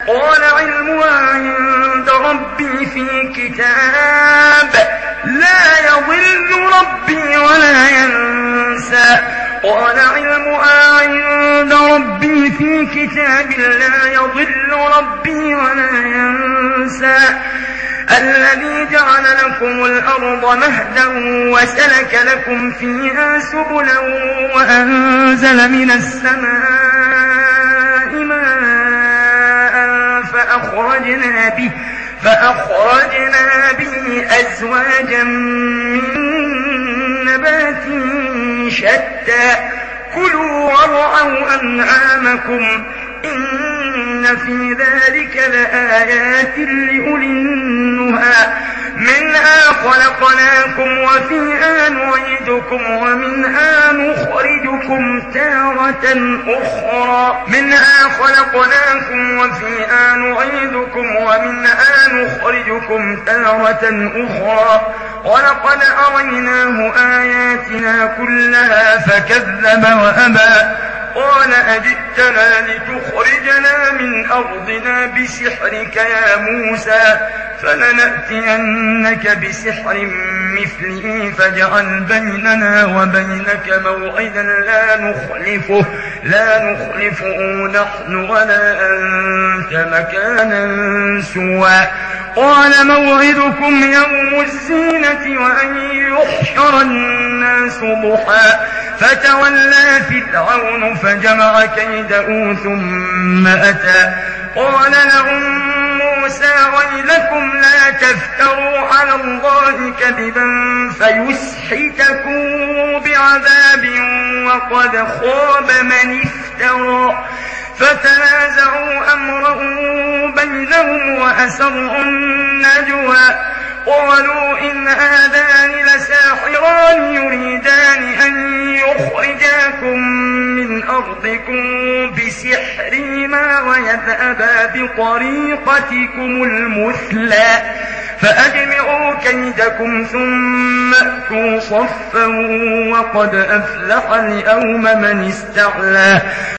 قال علمها عند ربي في كتاب لا يضل ربي ولا ينسى. قال علمها عند ربي في كتاب لا يضل ربي ولا ينسى. الذي جعل لكم الأرض مهدا وسلك لكم فيها سبلا وأنزل من السماء ماء فأخرجنا به أزواجا من نبات شتى كلوا وارعوا أنعامكم إن في ذلك لآيات لأولي النهى. منها خلقناكم وفيها نعيدكم ومنها نخرجكم تارة أخرى ولقد أريناه آياتنا كلها فكذب وأبى. قال أجئتنا لتخرجنا من أرضنا بسحرك يا موسى فلنأتينك بسحر مثله فاجعل بيننا وبينك موعدا لا نخلفه نحن ولا أنت مكانا سوى. قال موعدكم يوم الزينة وأن يحشر الناس ضحى فتولى فرعون فجمع كيده ثم أتى. قال لهم موسى ويلكم لا تفتروا على الله كذبا فيسحتكم بعذاب وقد خاب من افترى. فتنازعوا أمرهم بينهم وأسروا النجوى قالوا إن هذان لساحران يريدان أن يخرجاكم من أرضكم بسحرهما ويذهبا بطريقتكم المثلى فأجمعوا كيدكم ثم أتوا صفا وقد أفلح اليوم من استعلى.